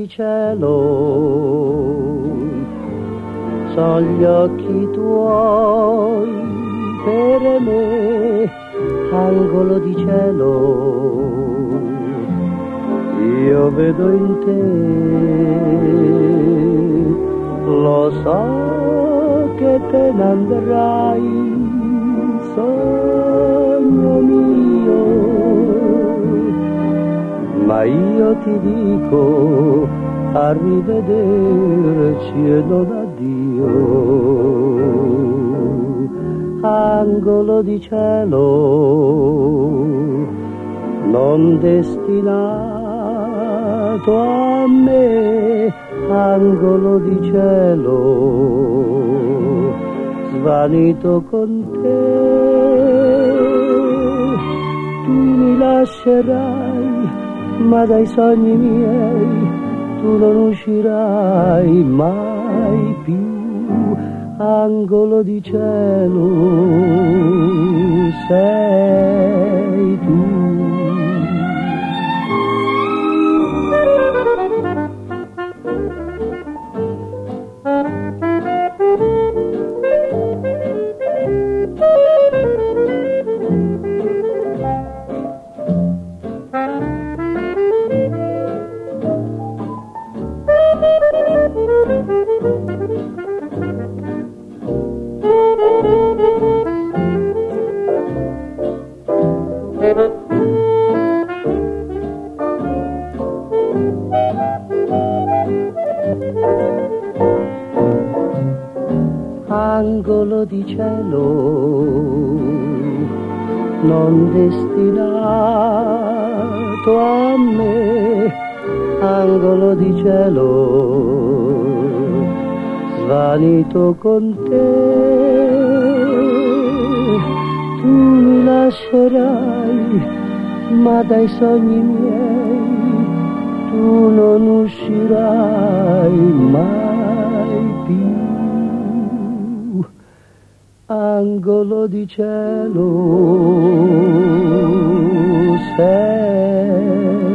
cielo, sono gli occhi tuoi per me, angolo di cielo, io vedo in te, lo so che te ne andrai, sogno mio, ma io ti dico arrivederci e non addio, angolo di cielo, non destinato a me, angolo di cielo, svanito con te, tu mi lascerai, ma dai sogni miei tu non uscirai mai più, angolo di cielo, sei tu. Angolo di cielo, non destinato a me, angolo di cielo, svanito con te, tu mi lascerai, ma dai sogni miei tu non uscirai mai più, angolo di cielo, sei